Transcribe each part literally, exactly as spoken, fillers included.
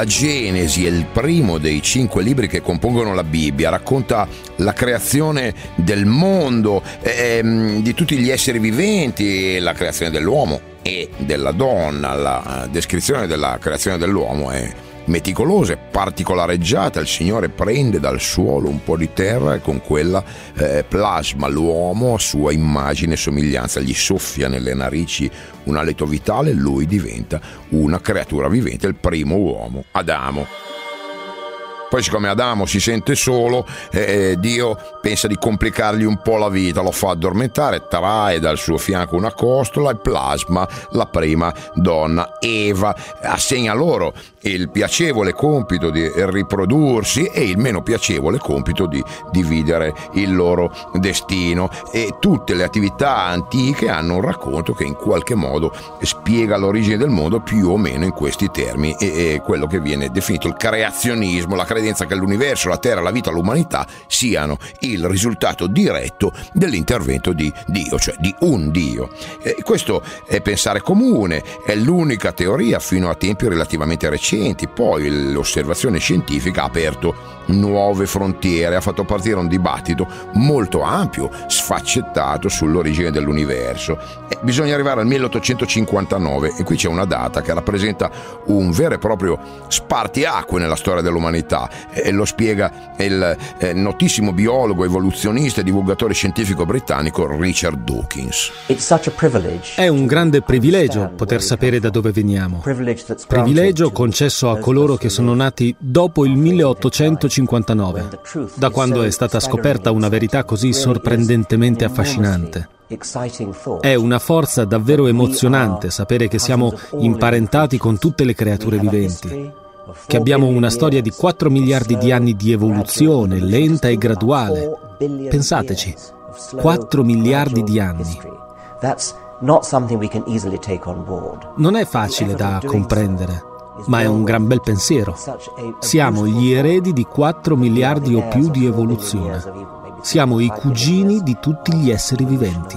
La Genesi è il primo dei cinque libri che compongono la Bibbia, racconta la creazione del mondo, ehm, di tutti gli esseri viventi, la creazione dell'uomo e della donna. La descrizione della creazione dell'uomo è meticolosa e particolareggiata. Il Signore prende dal suolo un po' di terra e con quella eh, plasma l'uomo a sua immagine e somiglianza, gli soffia nelle narici un alito vitale e lui diventa una creatura vivente, il primo uomo, Adamo. Poi siccome Adamo si sente solo, eh, Dio pensa di complicargli un po' la vita, lo fa addormentare, trae dal suo fianco una costola e plasma la prima donna, Eva, assegna loro il piacevole compito di riprodursi e il meno piacevole compito di dividere il loro destino, e tutte le attività antiche hanno un racconto che in qualche modo spiega l'origine del mondo più o meno in questi termini, e, e quello che viene definito il creazionismo, la credenza che l'universo, la terra, la vita, l'umanità siano il risultato diretto dell'intervento di Dio, cioè di un Dio. E questo è pensare comune, è l'unica teoria fino a tempi relativamente recenti. Poi l'osservazione scientifica ha aperto nuove frontiere, ha fatto partire un dibattito molto ampio, sfaccettato sull'origine dell'universo. E bisogna arrivare al milleottocentocinquantanove, e qui c'è una data che rappresenta un vero e proprio spartiacque nella storia dell'umanità, e lo spiega il eh, notissimo biologo, evoluzionista e divulgatore scientifico britannico Richard Dawkins. È un grande privilegio poter sapere da dove veniamo, privilegio concesso a coloro che sono nati dopo il milleottocentocinquantanove, da quando è stata scoperta una verità così sorprendentemente affascinante. È una forza davvero emozionante sapere che siamo imparentati con tutte le creature viventi, che abbiamo una storia di quattro miliardi di anni di evoluzione lenta e graduale. Pensateci, quattro miliardi di anni. Non è facile da comprendere, ma è un gran bel pensiero. Siamo gli eredi di quattro miliardi o più di evoluzione. Siamo i cugini di tutti gli esseri viventi.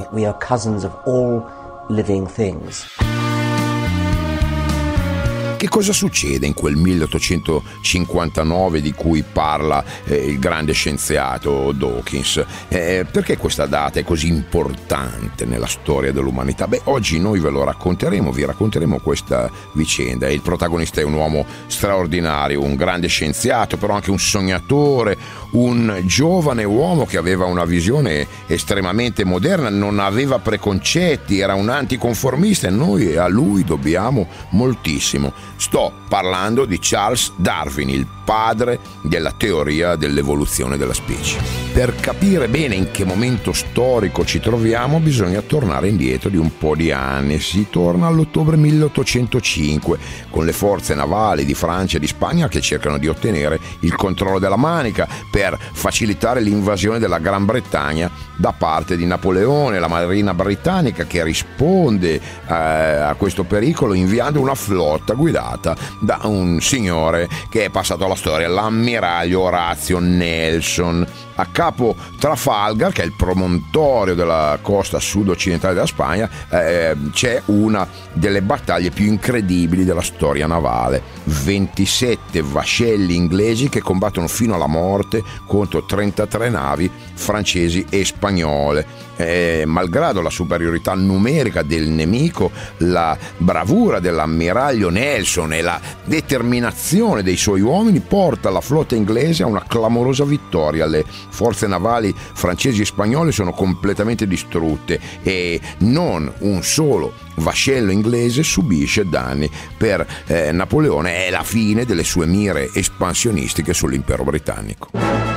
Che cosa succede in quel milleottocentocinquantanove di cui parla eh, il grande scienziato Dawkins? Eh, perché questa data è così importante nella storia dell'umanità? Beh, oggi noi ve lo racconteremo, vi racconteremo questa vicenda. Il protagonista è un uomo straordinario, un grande scienziato, però anche un sognatore, un giovane uomo che aveva una visione estremamente moderna, non aveva preconcetti, era un anticonformista, e noi a lui dobbiamo moltissimo. Sto parlando di Charles Darwin, il padre della teoria dell'evoluzione della specie. Per capire bene in che momento storico ci troviamo bisogna tornare indietro di un po' di anni. Si torna all'ottobre milleottocentocinque, con le forze navali di Francia e di Spagna che cercano di ottenere il controllo della Manica per facilitare l'invasione della Gran Bretagna da parte di Napoleone. La marina britannica che risponde eh, a questo pericolo inviando una flotta guidata da un signore che è passato alla storia, l'ammiraglio Orazio Nelson. A capo Trafalgar, che è il promontorio della costa sud-occidentale della Spagna, eh, c'è una delle battaglie più incredibili della storia navale. ventisette vascelli inglesi che combattono fino alla morte contro trentatré navi francesi e spagnole. Eh, malgrado la superiorità numerica del nemico, la bravura dell'ammiraglio Nelson e la determinazione dei suoi uomini porta la flotta inglese a una clamorosa vittoria. Le forze navali francesi e spagnole sono completamente distrutte e non un solo vascello inglese subisce danni. Per eh, Napoleone è la fine delle sue mire espansionistiche sull'impero britannico.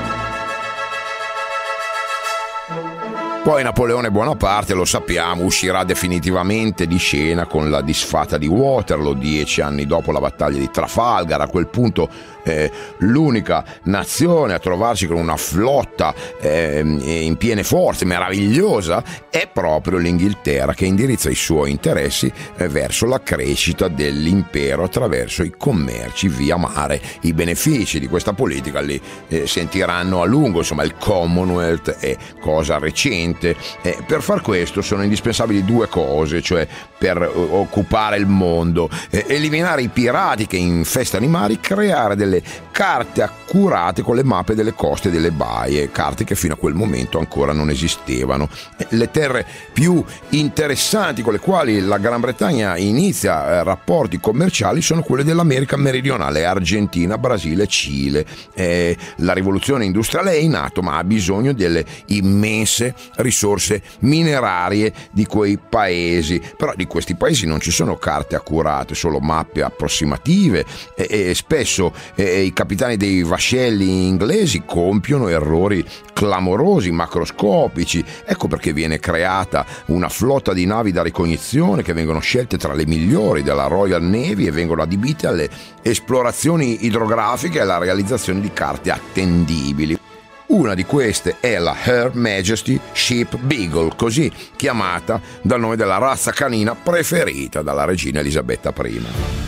Poi Napoleone Bonaparte, lo sappiamo, uscirà definitivamente di scena con la disfatta di Waterloo, dieci anni dopo la battaglia di Trafalgar. A quel punto eh, l'unica nazione a trovarsi con una flotta eh, in piene forze, meravigliosa, è proprio l'Inghilterra, che indirizza i suoi interessi eh, verso la crescita dell'impero attraverso i commerci via mare. I benefici di questa politica li eh, sentiranno a lungo, insomma il Commonwealth è cosa recente. continente. Eh, per far questo sono indispensabili due cose, cioè per eh, occupare il mondo: eh, eliminare i pirati che infestano i mari, creare delle carte accurate con le mappe delle coste e delle baie, carte che fino a quel momento ancora non esistevano. Eh, le terre più interessanti con le quali la Gran Bretagna inizia eh, rapporti commerciali sono quelle dell'America meridionale: Argentina, Brasile, Cile. Eh, la rivoluzione industriale è in atto, ma ha bisogno delle immense risorse minerarie di quei paesi. Però di questi paesi non ci sono carte accurate, solo mappe approssimative, e, e spesso e, i capitani dei vascelli inglesi compiono errori clamorosi, macroscopici. Ecco perché viene creata una flotta di navi da ricognizione che vengono scelte tra le migliori della Royal Navy e vengono adibite alle esplorazioni idrografiche e alla realizzazione di carte attendibili. Una di queste è la Her Majesty Ship Beagle, così chiamata dal nome della razza canina preferita dalla regina Elisabetta I.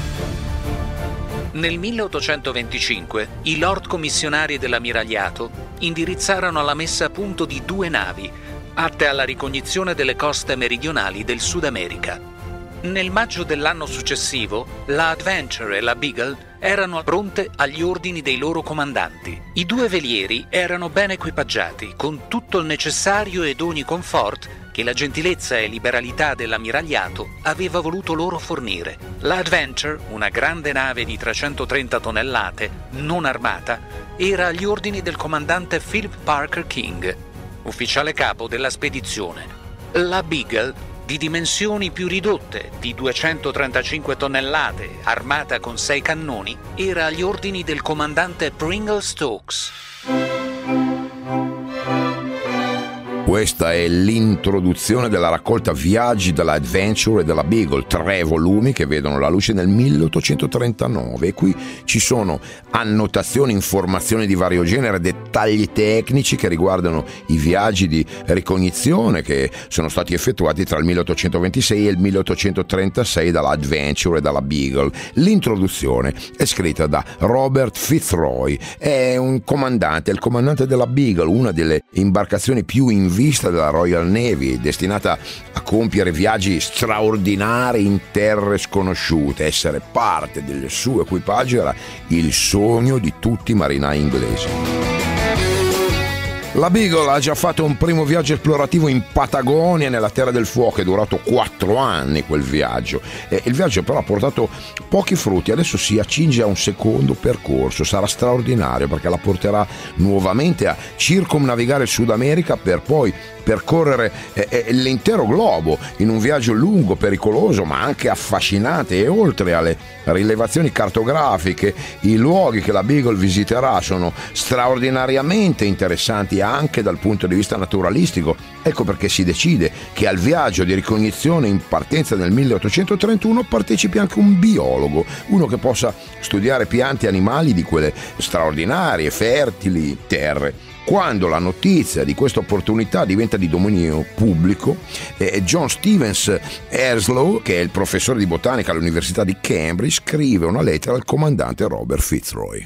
Nel milleottocentoventicinque i Lord Commissionari dell'Ammiragliato indirizzarono la messa a punto di due navi atte alla ricognizione delle coste meridionali del Sud America. Nel maggio dell'anno successivo, la Adventure e la Beagle erano pronte agli ordini dei loro comandanti. I due velieri erano ben equipaggiati, con tutto il necessario ed ogni comfort che la gentilezza e liberalità dell'ammiragliato aveva voluto loro fornire. La Adventure, una grande nave di trecentotrenta tonnellate, non armata, era agli ordini del comandante Philip Parker King, ufficiale capo della spedizione. La Beagle, di dimensioni più ridotte, di duecentotrentacinque tonnellate, armata con sei cannoni, era agli ordini del comandante Pringle Stokes. Questa è l'introduzione della raccolta Viaggi della Adventure e della Beagle, tre volumi che vedono la luce nel milleottocentotrentanove, e qui ci sono annotazioni, informazioni di vario genere, dettagli tecnici che riguardano i viaggi di ricognizione che sono stati effettuati tra il milleottocentoventisei e il milleottocentotrentasei dalla Adventure e dalla Beagle. L'introduzione è scritta da Robert Fitzroy, è un comandante, è il comandante della Beagle, una delle imbarcazioni più in vista della Royal Navy, destinata a compiere viaggi straordinari in terre sconosciute. Essere parte del suo equipaggio era il sogno di tutti i marinai inglesi. La Beagle ha già fatto un primo viaggio esplorativo in Patagonia, nella Terra del Fuoco. È durato quattro anni quel viaggio. E il viaggio però ha portato pochi frutti. Adesso si accinge a un secondo percorso. Sarà straordinario perché la porterà nuovamente a circumnavigare il Sud America per poi percorrere eh, eh, l'intero globo in un viaggio lungo, pericoloso, ma anche affascinante. E oltre alle rilevazioni cartografiche, i luoghi che la Beagle visiterà sono straordinariamente interessanti anche dal punto di vista naturalistico. Ecco perché si decide che al viaggio di ricognizione in partenza nel milleottocentotrentuno partecipi anche un biologo, uno che possa studiare piante e animali di quelle straordinarie, fertili terre. Quando la notizia di questa opportunità diventa di dominio pubblico, eh, John Stevens Erslow, che è il professore di botanica all'Università di Cambridge, scrive una lettera al comandante Robert Fitzroy.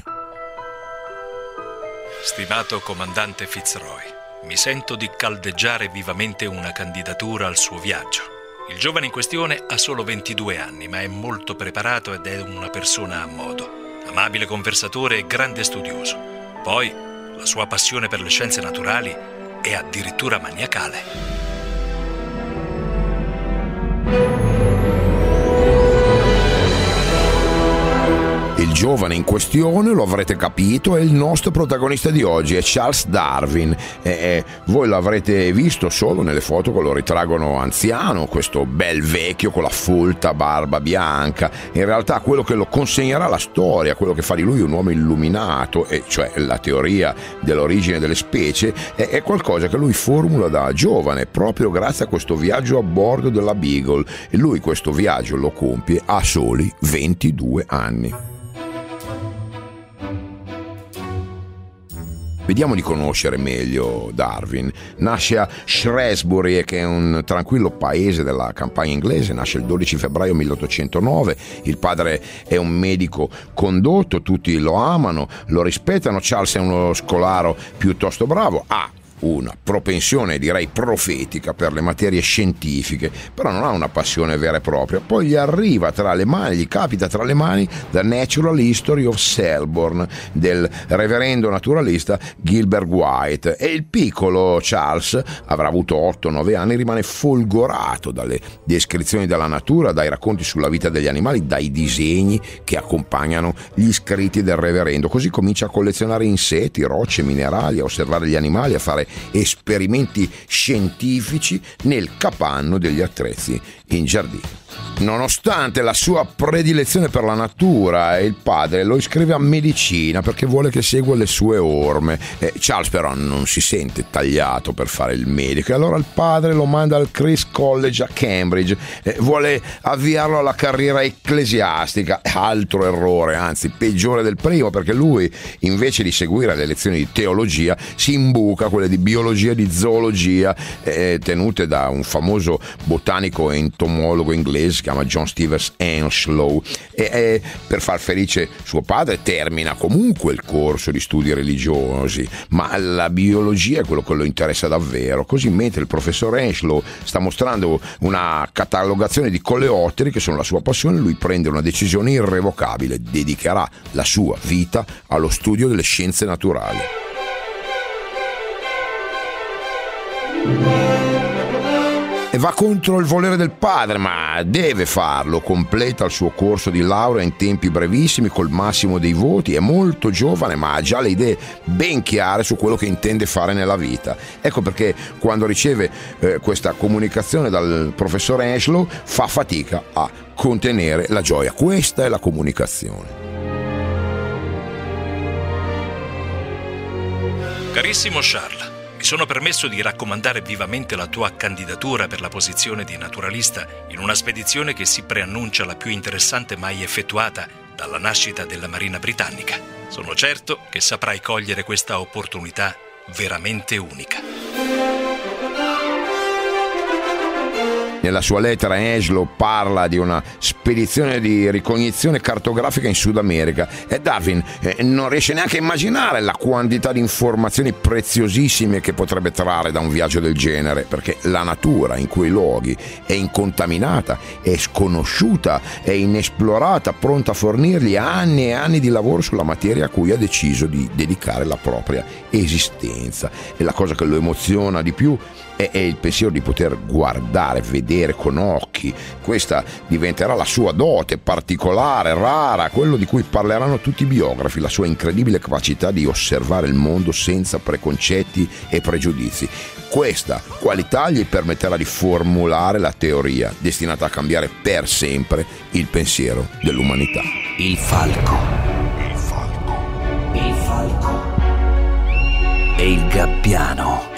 Stimato comandante Fitzroy, mi sento di caldeggiare vivamente una candidatura al suo viaggio. Il giovane in questione ha solo ventidue anni, ma è molto preparato ed è una persona a modo, amabile conversatore e grande studioso. Poi la sua passione per le scienze naturali è addirittura maniacale. Il giovane in questione, lo avrete capito, è il nostro protagonista di oggi, è Charles Darwin. E, e, voi l'avrete visto solo nelle foto che lo ritraggono anziano, questo bel vecchio con la folta barba bianca. In realtà quello che lo consegnerà la storia, quello che fa di lui un uomo illuminato, e cioè la teoria dell'origine delle specie, è, è qualcosa che lui formula da giovane, proprio grazie a questo viaggio a bordo della Beagle. E lui questo viaggio lo compie a soli ventidue anni. Vediamo di conoscere meglio Darwin. Nasce a Shrewsbury, che è un tranquillo paese della campagna inglese. Nasce il dodici febbraio milleottocentonove. Il padre è un medico condotto, tutti lo amano, lo rispettano. Charles è uno scolaro piuttosto bravo, ha una propensione, direi profetica, per le materie scientifiche, però non ha una passione vera e propria. Poi gli arriva tra le mani, gli capita tra le mani The Natural History of Selborne del reverendo naturalista Gilbert White, e il piccolo Charles, avrà avuto otto nove anni, rimane folgorato dalle descrizioni della natura, dai racconti sulla vita degli animali, dai disegni che accompagnano gli scritti del reverendo. Così comincia a collezionare insetti, rocce, minerali, a osservare gli animali, a fare esperimenti scientifici nel capanno degli attrezzi in giardino. Nonostante la sua predilezione per la natura, il padre lo iscrive a medicina perché vuole che segua le sue orme. Eh, Charles però non si sente tagliato per fare il medico, e allora il padre lo manda al Christ's College a Cambridge. Eh, vuole avviarlo alla carriera ecclesiastica. Altro errore, anzi peggiore del primo, perché lui, invece di seguire le lezioni di teologia, si imbuca quelle di biologia e di zoologia, eh, tenute da un famoso botanico e entomologo inglese, si chiama John Stevens Henslow, e, e per far felice suo padre termina comunque il corso di studi religiosi, ma la biologia è quello che lo interessa davvero. Così, mentre il professor Henslow sta mostrando una catalogazione di coleotteri che sono la sua passione, lui prende una decisione irrevocabile: dedicherà la sua vita allo studio delle scienze naturali. E va contro il volere del padre, ma deve farlo. Completa il suo corso di laurea in tempi brevissimi, col massimo dei voti. È molto giovane, ma ha già le idee ben chiare su quello che intende fare nella vita. Ecco perché quando riceve eh, questa comunicazione dal professor Henslow fa fatica a contenere la gioia. Questa è la comunicazione. Carissimo Charles, mi sono permesso di raccomandare vivamente la tua candidatura per la posizione di naturalista in una spedizione che si preannuncia la più interessante mai effettuata dalla nascita della Marina britannica. Sono certo che saprai cogliere questa opportunità veramente unica. Nella sua lettera Henslow parla di una spedizione di ricognizione cartografica in Sud America, e Darwin eh, non riesce neanche a immaginare la quantità di informazioni preziosissime che potrebbe trarre da un viaggio del genere, perché la natura in quei luoghi è incontaminata, è sconosciuta, è inesplorata, pronta a fornirgli anni e anni di lavoro sulla materia a cui ha deciso di dedicare la propria esistenza. E la cosa che lo emoziona di più è il pensiero di poter guardare, vedere con occhi. Questa diventerà la sua dote particolare, rara, quello di cui parleranno tutti i biografi, la sua incredibile capacità di osservare il mondo senza preconcetti e pregiudizi. Questa qualità gli permetterà di formulare la teoria destinata a cambiare per sempre il pensiero dell'umanità. Il falco. Il falco. Il falco. E il gabbiano.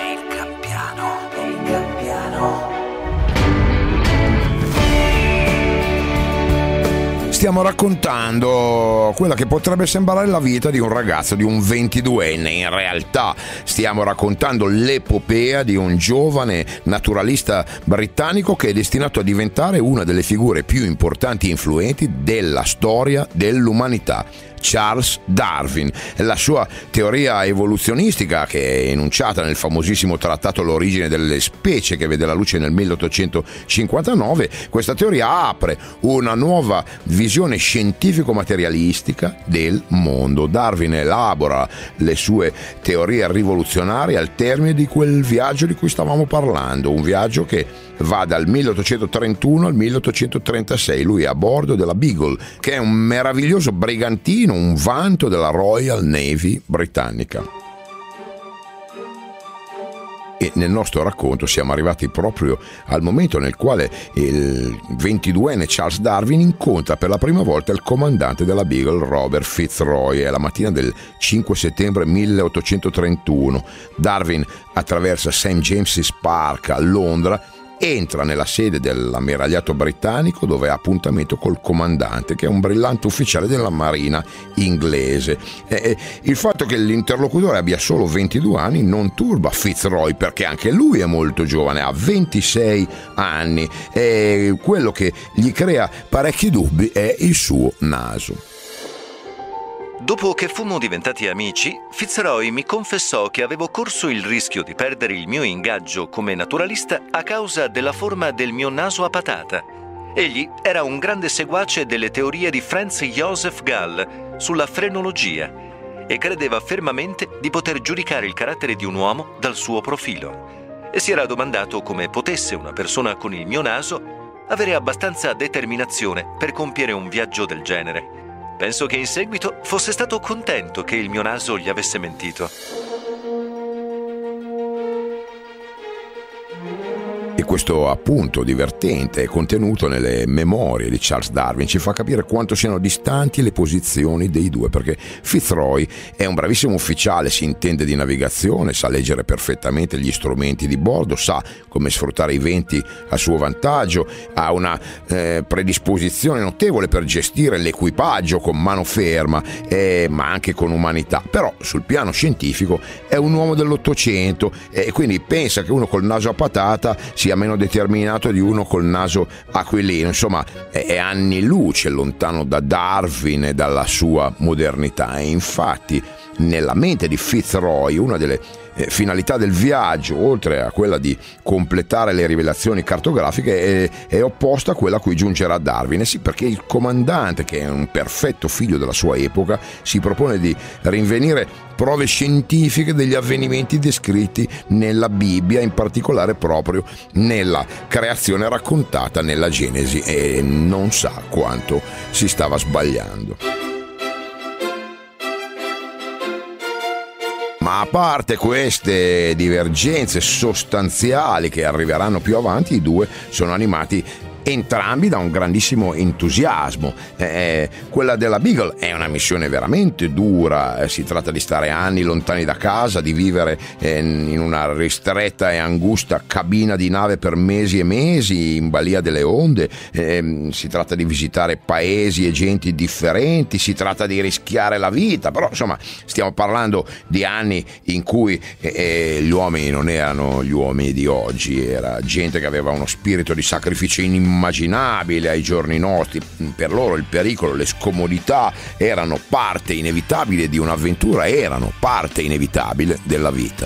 Stiamo raccontando quella che potrebbe sembrare la vita di un ragazzo, di un ventiduenne. In realtà stiamo raccontando l'epopea di un giovane naturalista britannico che è destinato a diventare una delle figure più importanti e influenti della storia dell'umanità. Charles Darwin. La sua teoria evoluzionistica, che è enunciata nel famosissimo trattato L'origine delle specie, che vede la luce nel milleottocentocinquantanove, questa teoria apre una nuova visione scientifico-materialistica del mondo. Darwin elabora le sue teorie rivoluzionarie al termine di quel viaggio di cui stavamo parlando, un viaggio che va dal milleottocentotrentuno al milleottocentotrentasei. Lui è a bordo della Beagle, che è un meraviglioso brigantino, un vanto della Royal Navy britannica. E nel nostro racconto siamo arrivati proprio al momento nel quale il ventiduenne Charles Darwin incontra per la prima volta il comandante della Beagle, Robert Fitzroy. È la mattina del cinque settembre milleottocentotrentuno. Darwin attraversa Saint James's Park a Londra, entra nella sede dell'ammiragliato britannico, dove ha appuntamento col comandante, che è un brillante ufficiale della marina inglese. E il fatto che l'interlocutore abbia solo ventidue anni non turba Fitzroy, perché anche lui è molto giovane, ha ventisei anni, e quello che gli crea parecchi dubbi è il suo naso. Dopo che fummo diventati amici, Fitzroy mi confessò che avevo corso il rischio di perdere il mio ingaggio come naturalista a causa della forma del mio naso a patata. Egli era un grande seguace delle teorie di Franz Joseph Gall sulla frenologia e credeva fermamente di poter giudicare il carattere di un uomo dal suo profilo. E si era domandato come potesse una persona con il mio naso avere abbastanza determinazione per compiere un viaggio del genere. Penso che in seguito fosse stato contento che il mio naso gli avesse mentito. E questo appunto divertente è contenuto nelle memorie di Charles Darwin, ci fa capire quanto siano distanti le posizioni dei due, perché Fitzroy è un bravissimo ufficiale, si intende di navigazione, sa leggere perfettamente gli strumenti di bordo, sa come sfruttare i venti a suo vantaggio, ha una eh, predisposizione notevole per gestire l'equipaggio con mano ferma, eh, ma anche con umanità. Però sul piano scientifico è un uomo dell'Ottocento e eh, quindi pensa che uno col naso a patata sia meno determinato di uno col naso aquilino. Insomma, è anni luce lontano da Darwin e dalla sua modernità. E infatti nella mente di Fitzroy una delle eh, finalità del viaggio, oltre a quella di completare le rivelazioni cartografiche, è, è opposta a quella a cui giungerà Darwin. E sì, perché il comandante, che è un perfetto figlio della sua epoca, si propone di rinvenire prove scientifiche degli avvenimenti descritti nella Bibbia, in particolare proprio nella creazione raccontata nella Genesi, e non sa quanto si stava sbagliando. Ma a parte queste divergenze sostanziali che arriveranno più avanti, i due sono animati entrambi da un grandissimo entusiasmo. Eh, quella della Beagle è una missione veramente dura, eh, si tratta di stare anni lontani da casa, di vivere eh, in una ristretta e angusta cabina di nave per mesi e mesi in balia delle onde, eh, si tratta di visitare paesi e genti differenti, si tratta di rischiare la vita, però insomma stiamo parlando di anni in cui eh, gli uomini non erano gli uomini di oggi, era gente che aveva uno spirito di sacrificio inimmaginabile ai giorni nostri. Per loro il pericolo, le scomodità erano parte inevitabile di un'avventura, erano parte inevitabile della vita.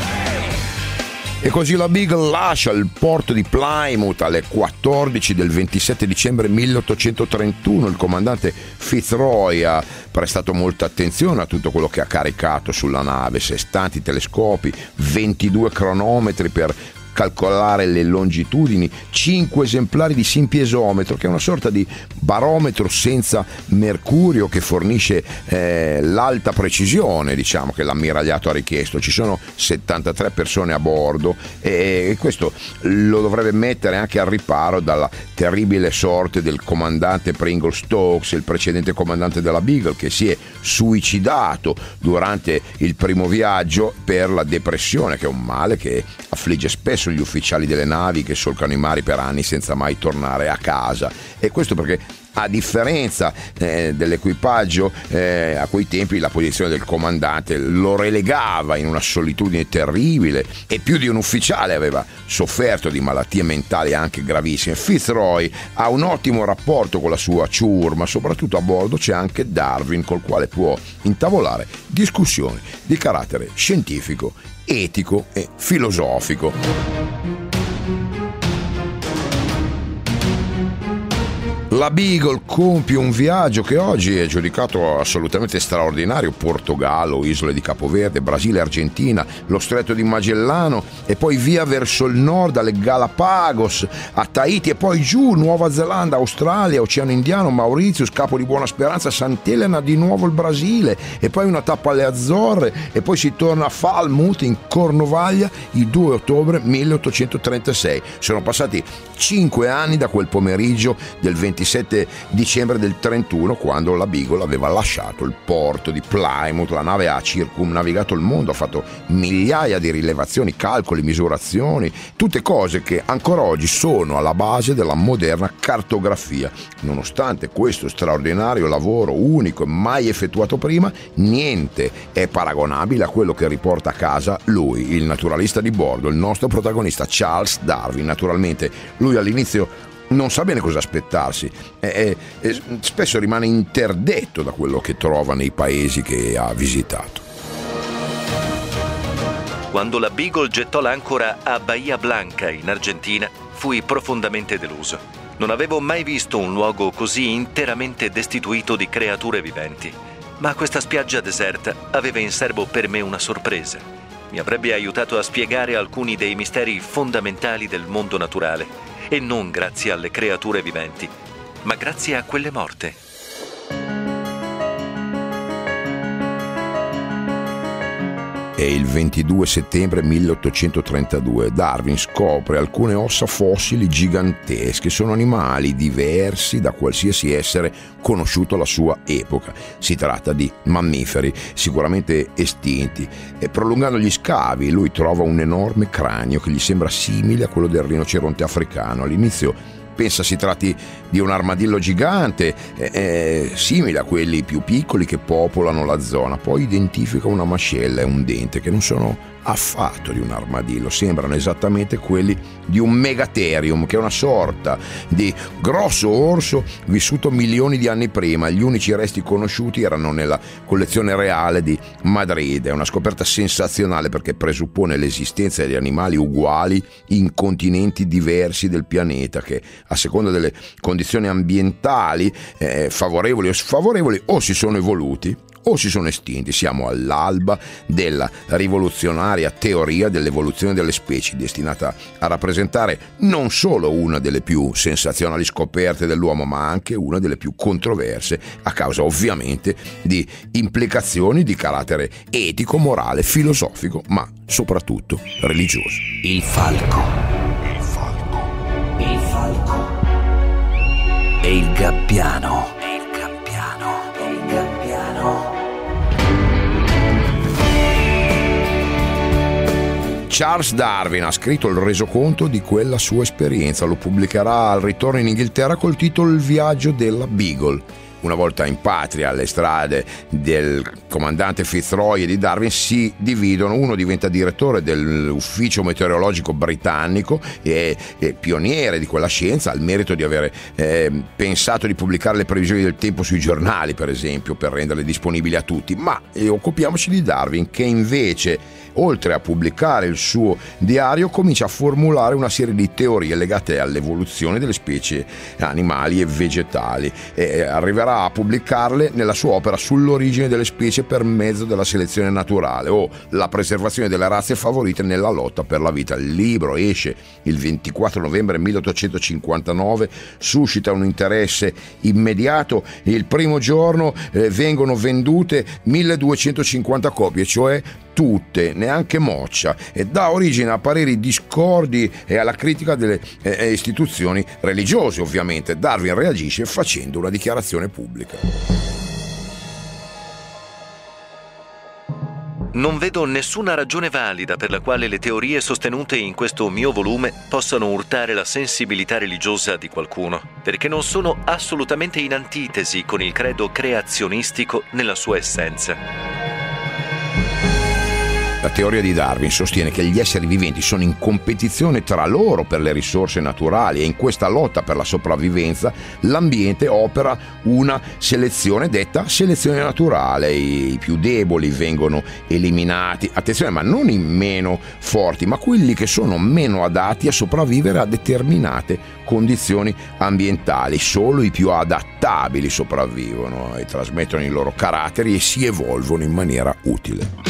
E così la Beagle lascia il porto di Plymouth alle quattordici del ventisette dicembre milleottocentotrentuno. Il comandante Fitzroy ha prestato molta attenzione a tutto quello che ha caricato sulla nave: sestanti telescopi, ventidue cronometri per calcolare le longitudini, cinque esemplari di simpiesometro, che è una sorta di barometro senza mercurio che fornisce eh, l'alta precisione, diciamo, che l'ammiragliato ha richiesto. Ci sono settantatré persone a bordo e questo lo dovrebbe mettere anche al riparo dalla terribile sorte del comandante Pringle Stokes, il precedente comandante della Beagle, che si è suicidato durante il primo viaggio per la depressione, che è un male che affligge spesso gli ufficiali delle navi che solcano i mari per anni senza mai tornare a casa. E questo perché, a differenza eh, dell'equipaggio, eh, a quei tempi la posizione del comandante lo relegava in una solitudine terribile, e più di un ufficiale aveva sofferto di malattie mentali anche gravissime. Fitzroy ha un ottimo rapporto con la sua ciurma, ma soprattutto a bordo c'è anche Darwin, col quale può intavolare discussioni di carattere scientifico, etico e filosofico. La Beagle compie un viaggio che oggi è giudicato assolutamente straordinario: Portogallo, isole di Capoverde, Brasile, Argentina, lo stretto di Magellano, e poi via verso il nord alle Galapagos, a Tahiti, e poi giù Nuova Zelanda, Australia, Oceano Indiano, Mauritius, Capo di Buona Speranza, Sant'Elena, di nuovo il Brasile, e poi una tappa alle Azzorre, e poi si torna a Falmouth in Cornovaglia il due ottobre milleottocentotrentasei. Sono passati cinque anni da quel pomeriggio del ventisette dicembre del trentuno, quando la Beagle aveva lasciato il porto di Plymouth. La nave ha circumnavigato il mondo, ha fatto migliaia di rilevazioni, calcoli, misurazioni, tutte cose che ancora oggi sono alla base della moderna cartografia. Nonostante questo straordinario lavoro, unico e mai effettuato prima, niente è paragonabile a quello che riporta a casa lui, il naturalista di bordo, il nostro protagonista Charles Darwin. Naturalmente lui all'inizio non sa bene cosa aspettarsi e, e, e spesso rimane interdetto da quello che trova nei paesi che ha visitato. Quando la Beagle gettò l'ancora a Bahia Blanca in Argentina, fui profondamente deluso. Non avevo mai visto un luogo così interamente destituito di creature viventi. Ma questa spiaggia deserta aveva in serbo per me una sorpresa. Mi avrebbe aiutato a spiegare alcuni dei misteri fondamentali del mondo naturale, e non grazie alle creature viventi, ma grazie a quelle morte. È il ventidue settembre milleottocentotrentadue. Darwin scopre alcune ossa fossili gigantesche. Sono animali diversi da qualsiasi essere conosciuto alla sua epoca. Si tratta di mammiferi, sicuramente estinti. E prolungando gli scavi, lui trova un enorme cranio che gli sembra simile a quello del rinoceronte africano. All'inizio pensa si tratti di un armadillo gigante, eh, eh, simile a quelli più piccoli che popolano la zona. Poi identifica una mascella e un dente che non sono affatto di un armadillo, sembrano esattamente quelli di un megatherium, che è una sorta di grosso orso vissuto milioni di anni prima. Gli unici resti conosciuti erano nella collezione reale di Madrid. È una scoperta sensazionale perché presuppone l'esistenza di animali uguali in continenti diversi del pianeta che, a seconda delle condizioni ambientali eh, favorevoli o sfavorevoli, o si sono evoluti o si sono estinti. Siamo all'alba della rivoluzionaria teoria dell'evoluzione delle specie, destinata a rappresentare non solo una delle più sensazionali scoperte dell'uomo, ma anche una delle più controverse, a causa ovviamente di implicazioni di carattere etico, morale, filosofico, ma soprattutto religioso. Il falco. Il falco. Il falco. E il gabbiano. E il gabbiano. E il gabbiano. Charles Darwin ha scritto il resoconto di quella sua esperienza. Lo pubblicherà al ritorno in Inghilterra col titolo Il viaggio della Beagle. Una volta in patria, le strade del comandante Fitzroy e di Darwin si dividono. Uno diventa direttore dell'ufficio meteorologico britannico e, e pioniere di quella scienza, ha il merito di avere eh, pensato di pubblicare le previsioni del tempo sui giornali, per esempio, per renderle disponibili a tutti. Ma eh, occupiamoci di Darwin, che invece, oltre a pubblicare il suo diario, comincia a formulare una serie di teorie legate all'evoluzione delle specie animali e vegetali e arriverà a pubblicarle nella sua opera Sull'origine delle specie per mezzo della selezione naturale o la preservazione delle razze favorite nella lotta per la vita. Il libro esce il ventiquattro novembre milleottocentocinquantanove, suscita un interesse immediato. Il primo giorno eh, vengono vendute milleduecentocinquanta copie, cioè tutte, neanche moccia, e dà origine a pareri discordi e alla critica delle eh, istituzioni religiose. Ovviamente Darwin reagisce facendo una dichiarazione pubblica. Non vedo nessuna ragione valida per la quale le teorie sostenute in questo mio volume possano urtare la sensibilità religiosa di qualcuno, perché non sono assolutamente in antitesi con il credo creazionistico nella sua essenza. La teoria di Darwin sostiene che gli esseri viventi sono in competizione tra loro per le risorse naturali e in questa lotta per la sopravvivenza l'ambiente opera una selezione detta selezione naturale. I più deboli vengono eliminati, attenzione, ma non i meno forti, ma quelli che sono meno adatti a sopravvivere a determinate condizioni ambientali. Solo i più adattabili sopravvivono e trasmettono i loro caratteri e si evolvono in maniera utile.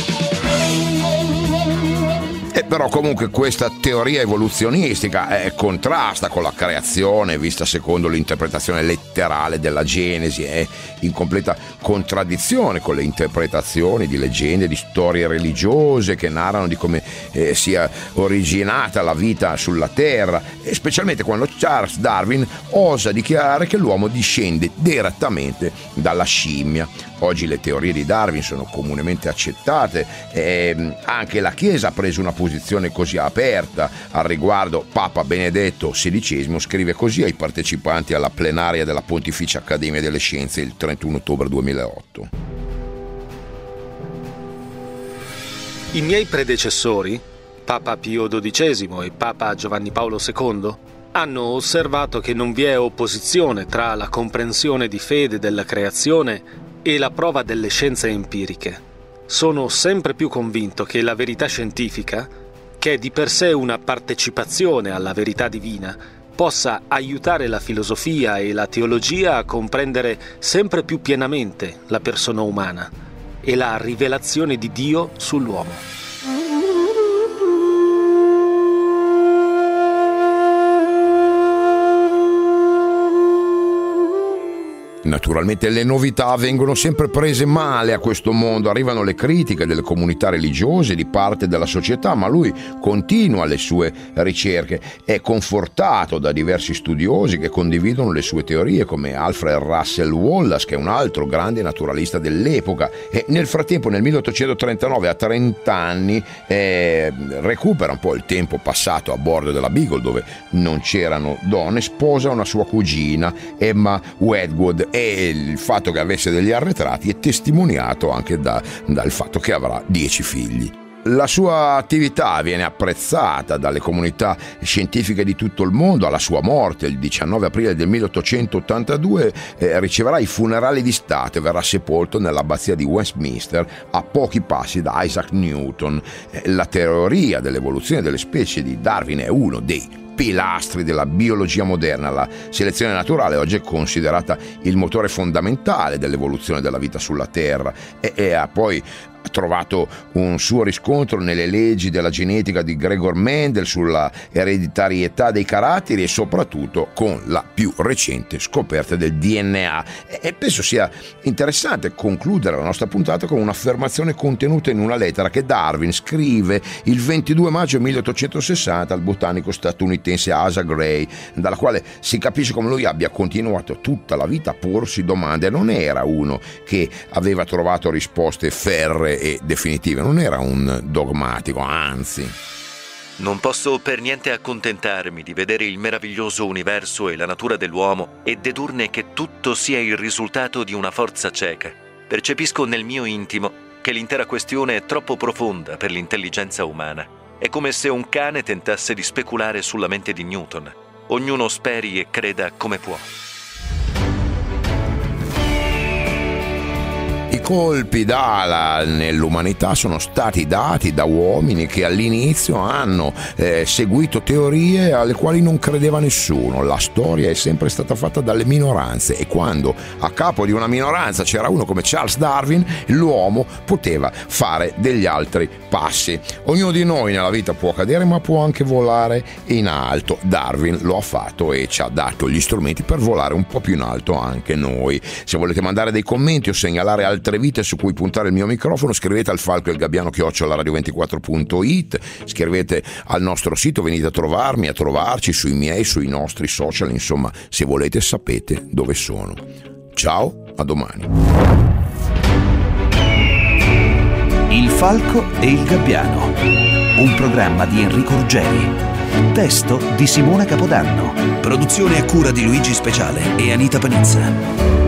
E però comunque questa teoria evoluzionistica eh, contrasta con la creazione vista secondo l'interpretazione letterale della Genesi, è in completa contraddizione con le interpretazioni di leggende, di storie religiose che narrano di come eh, sia originata la vita sulla Terra, e specialmente quando Charles Darwin osa dichiarare che l'uomo discende direttamente dalla scimmia. Oggi le teorie di Darwin sono comunemente accettate e anche la Chiesa ha preso una posizione così aperta al riguardo. Papa Benedetto sedicesimo scrive così ai partecipanti alla plenaria della Pontificia Accademia delle Scienze il trentuno ottobre duemilaotto. I miei predecessori, Papa Pio dodicesimo e Papa Giovanni Paolo secondo, Hanno osservato che non vi è opposizione tra la comprensione di fede della creazione e la prova delle scienze empiriche. Sono sempre più convinto che la verità scientifica, che è di per sé una partecipazione alla verità divina, possa aiutare la filosofia e la teologia a comprendere sempre più pienamente la persona umana e la rivelazione di Dio sull'uomo. Naturalmente le novità vengono sempre prese male a questo mondo, arrivano le critiche delle comunità religiose, di parte della società, ma lui continua le sue ricerche, è confortato da diversi studiosi che condividono le sue teorie, come Alfred Russel Wallace, che è un altro grande naturalista dell'epoca, e nel frattempo nel milleottocentotrentanove, a trenta anni, eh, recupera un po' il tempo passato a bordo della Beagle, dove non c'erano donne, sposa una sua cugina, Emma Wedgwood, e il fatto che avesse degli arretrati è testimoniato anche da, dal fatto che avrà dieci figli. La sua attività viene apprezzata dalle comunità scientifiche di tutto il mondo. Alla sua morte, il diciannove aprile del milleottocentottantadue, eh, riceverà i funerali di Stato e verrà sepolto nell'abbazia di Westminster, a pochi passi da Isaac Newton. Eh, la teoria dell'evoluzione delle specie di Darwin è uno dei pilastri della biologia moderna. La selezione naturale oggi è considerata il motore fondamentale dell'evoluzione della vita sulla Terra e, e ha poi trovato un suo riscontro nelle leggi della genetica di Gregor Mendel sulla ereditarietà dei caratteri e soprattutto con la più recente scoperta del D N A. E penso sia interessante concludere la nostra puntata con un'affermazione contenuta in una lettera che Darwin scrive il ventidue maggio milleottocentosessanta al botanico statunitense Asa Gray, dalla quale si capisce come lui abbia continuato tutta la vita a porsi domande. Non era uno che aveva trovato risposte ferree e definitive, non era un dogmatico, anzi. Non posso per niente accontentarmi di vedere il meraviglioso universo e la natura dell'uomo e dedurne che tutto sia il risultato di una forza cieca. Percepisco nel mio intimo che l'intera questione è troppo profonda per l'intelligenza umana. È come se un cane tentasse di speculare sulla mente di Newton. Ognuno speri e creda come può. I colpi d'ala nell'umanità sono stati dati da uomini che all'inizio hanno eh, seguito teorie alle quali non credeva nessuno. La storia è sempre stata fatta dalle minoranze e quando a capo di una minoranza c'era uno come Charles Darwin, l'uomo poteva fare degli altri passi. Ognuno di noi nella vita può cadere, ma può anche volare in alto. Darwin lo ha fatto e ci ha dato gli strumenti per volare un po' più in alto anche noi. Se volete mandare dei commenti o segnalare altre vite su cui puntare il mio microfono, scrivete al Falco e il Gabbiano chiocciola radio ventiquattro punto it, scrivete al nostro sito, venite a trovarmi, a trovarci sui miei, sui nostri social, insomma, se volete sapete dove sono. Ciao, a domani. Il Falco e il Gabbiano, un programma di Enrico Ruggeri, testo di Simona Capodanno, produzione a cura di Luigi Speciale e Anita Panizza.